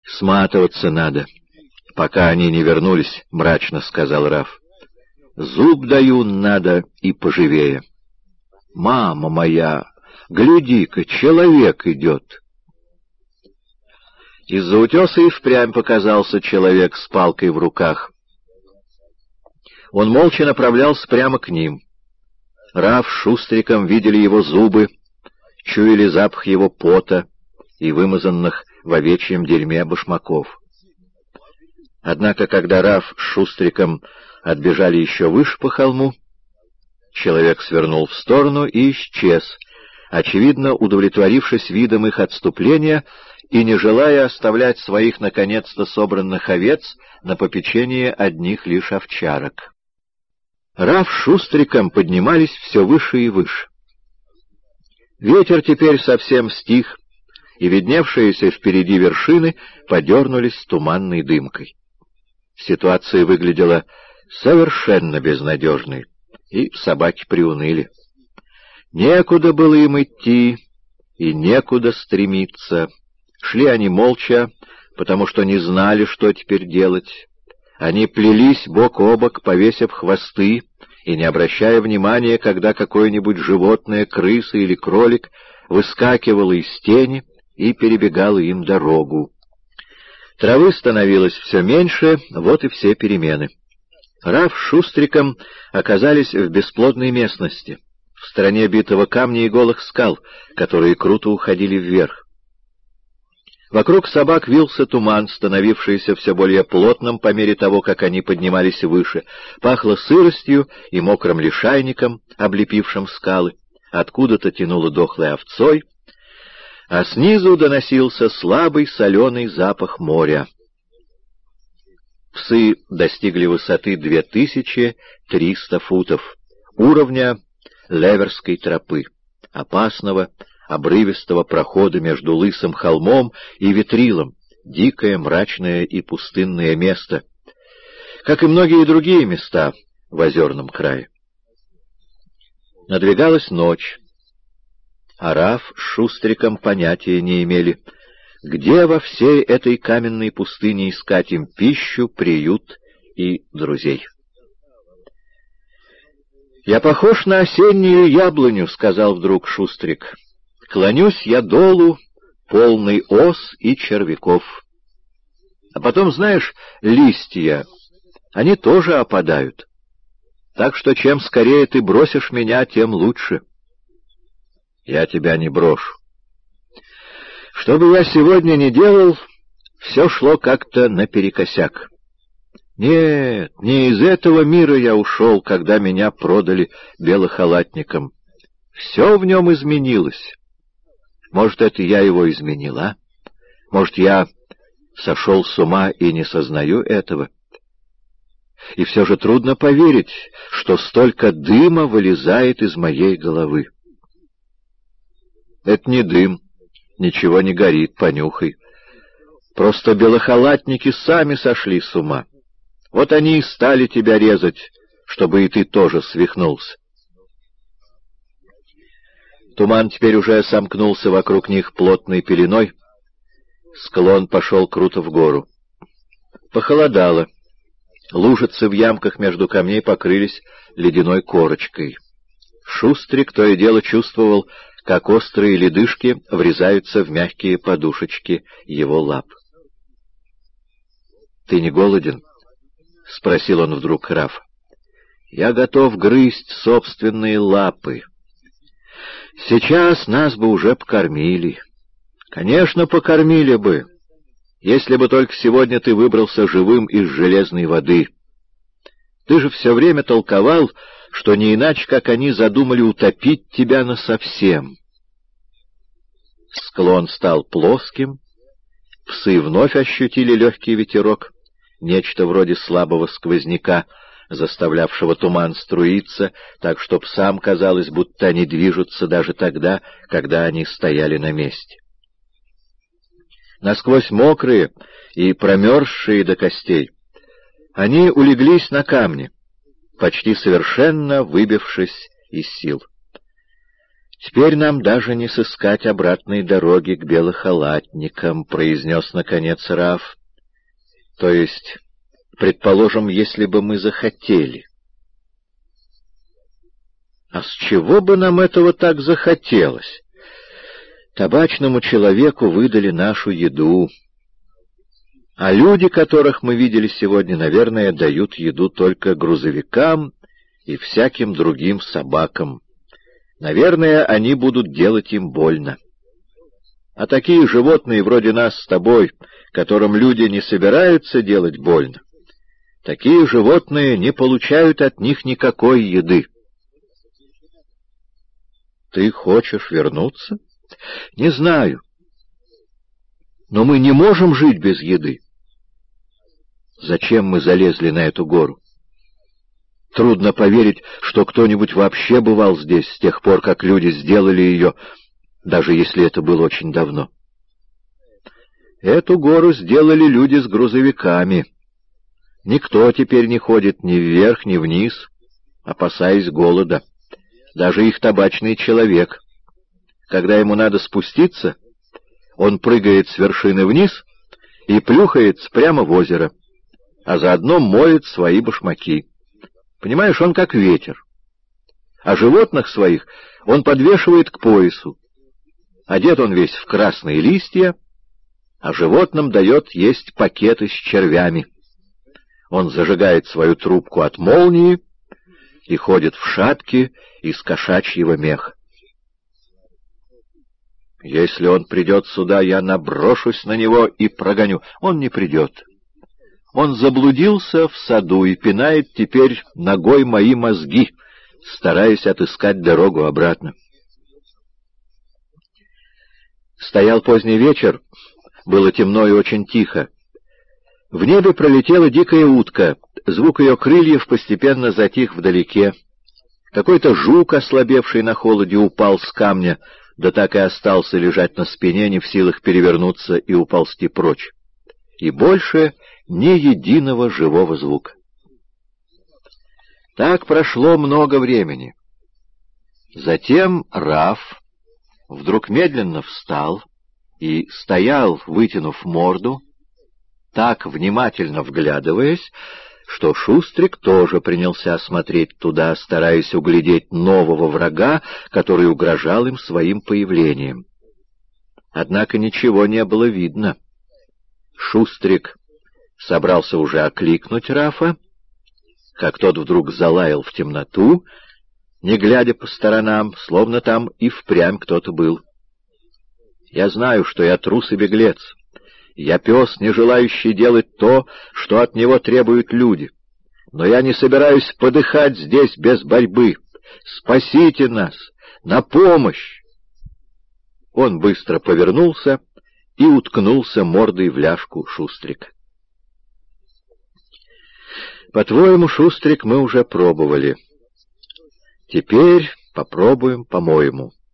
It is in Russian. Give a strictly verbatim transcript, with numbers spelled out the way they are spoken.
«Сматываться надо, пока они не вернулись», — мрачно сказал Раф. «Зуб даю надо и поживее». «Мама моя, гляди-ка, человек идет!» Из-за утеса и впрямь показался человек с палкой в руках. Он молча направлялся прямо к ним. Раф с Шустриком видели его зубы, чуяли запах его пота и вымазанных в овечьем дерьме башмаков. Однако, когда Раф с Шустриком отбежали еще выше по холму, человек свернул в сторону и исчез, очевидно удовлетворившись видом их отступления и не желая оставлять своих наконец-то собранных овец на попечение одних лишь овчарок. Раф с Шустриком поднимались все выше и выше. Ветер теперь совсем стих, и видневшиеся впереди вершины подернулись туманной дымкой. Ситуация выглядела совершенно безнадежной, и собаки приуныли. Некуда было им идти и некуда стремиться. Шли они молча, потому что не знали, что теперь делать. Они плелись бок о бок, повесив хвосты, и не обращая внимания, когда какое-нибудь животное, крыса или кролик, выскакивало из тени и перебегало им дорогу. Травы становилось все меньше, вот и все перемены. Раф с Шустриком оказались в бесплодной местности, в стране битого камня и голых скал, которые круто уходили вверх. Вокруг собак вился туман, становившийся все более плотным по мере того, как они поднимались выше. Пахло сыростью и мокрым лишайником, облепившим скалы. Откуда-то тянуло дохлой овцой, а снизу доносился слабый соленый запах моря. Псы достигли высоты две тысячи триста футов, уровня Леверской тропы, опасного, обрывистого прохода между лысым холмом и ветрилом, дикое, мрачное и пустынное место, как и многие другие места в озерном крае. Надвигалась ночь, а Раф с Шустриком понятия не имели, где во всей этой каменной пустыне искать им пищу, приют и друзей. «Я похож на осеннюю яблоню», — сказал вдруг Шустрик. «Клонюсь я долу, полный ос и червяков. А потом, знаешь, листья, они тоже опадают. Так что чем скорее ты бросишь меня, тем лучше». «Я тебя не брошу. Что бы я сегодня ни делал, все шло как-то наперекосяк. Нет, не из этого мира я ушел, когда меня продали белохалатникам. Все в нем изменилось. Может, это я его изменила? Может, я сошел с ума и не сознаю этого? И все же трудно поверить, что столько дыма вылезает из моей головы. Это не дым, ничего не горит, понюхай. Просто белохалатники сами сошли с ума. Вот они и стали тебя резать, чтобы и ты тоже свихнулся. Туман теперь уже сомкнулся вокруг них плотной пеленой. Склон пошел круто в гору. Похолодало. Лужицы в ямках между камней покрылись ледяной корочкой. Шустрик то и дело чувствовал, как острые ледышки врезаются в мягкие подушечки его лап. «Ты не голоден?» — спросил он вдруг Рафа. «Я готов грызть собственные лапы. Сейчас нас бы уже покормили. Конечно, покормили бы, если бы только сегодня ты выбрался живым из железной воды. Ты же все время толковал, что не иначе, как они задумали утопить тебя насовсем». Склон стал плоским, псы вновь ощутили легкий ветерок, нечто вроде слабого сквозняка, заставлявшего туман струиться, так что псам казалось, будто они движутся даже тогда, когда они стояли на месте. Насквозь мокрые и промерзшие до костей, они улеглись на камни, почти совершенно выбившись из сил. «Теперь нам даже не сыскать обратной дороги к белохалатникам», — произнес наконец Раф. «То есть, предположим, если бы мы захотели». «А с чего бы нам этого так захотелось? Табачному человеку выдали нашу еду, а люди, которых мы видели сегодня, наверное, дают еду только грузовикам и всяким другим собакам. Наверное, они будут делать им больно. А такие животные, вроде нас с тобой, которым люди не собираются делать больно, такие животные не получают от них никакой еды». «Ты хочешь вернуться?» «Не знаю. Но мы не можем жить без еды. Зачем мы залезли на эту гору? Трудно поверить, что кто-нибудь вообще бывал здесь с тех пор, как люди сделали ее, даже если это было очень давно. Эту гору сделали люди с грузовиками. Никто теперь не ходит ни вверх, ни вниз, опасаясь голода. Даже их табачный человек. Когда ему надо спуститься, он прыгает с вершины вниз и плюхается прямо в озеро, а заодно моет свои башмаки. Понимаешь, он как ветер. А животных своих он подвешивает к поясу. Одет он весь в красные листья, а животным дает есть пакеты с червями. Он зажигает свою трубку от молнии и ходит в шапке из кошачьего меха. Если он придет сюда, я наброшусь на него и прогоню. Он не придет. Он заблудился в саду и пинает теперь ногой мои мозги, стараясь отыскать дорогу обратно. Стоял поздний вечер, было темно и очень тихо. В небе пролетела дикая утка, звук ее крыльев постепенно затих вдалеке. Какой-то жук, ослабевший на холоде, упал с камня, да так и остался лежать на спине, не в силах перевернуться и уползти прочь. И больше ни единого живого звука. Так прошло много времени. Затем Раф вдруг медленно встал и стоял, вытянув морду, так внимательно вглядываясь, что Шустрик тоже принялся смотреть туда, стараясь углядеть нового врага, который угрожал им своим появлением. Однако ничего не было видно. Шустрик собрался уже окликнуть Рафа, как тот вдруг залаял в темноту, не глядя по сторонам, словно там и впрямь кто-то был. «Я знаю, что я трус и беглец. Я пес, не желающий делать то, что от него требуют люди. Но я не собираюсь подыхать здесь без борьбы. Спасите нас! На помощь!» Он быстро повернулся и уткнулся мордой в ляжку Шустрика. «По-твоему, Шустрик, мы уже пробовали. Теперь попробуем, по-моему».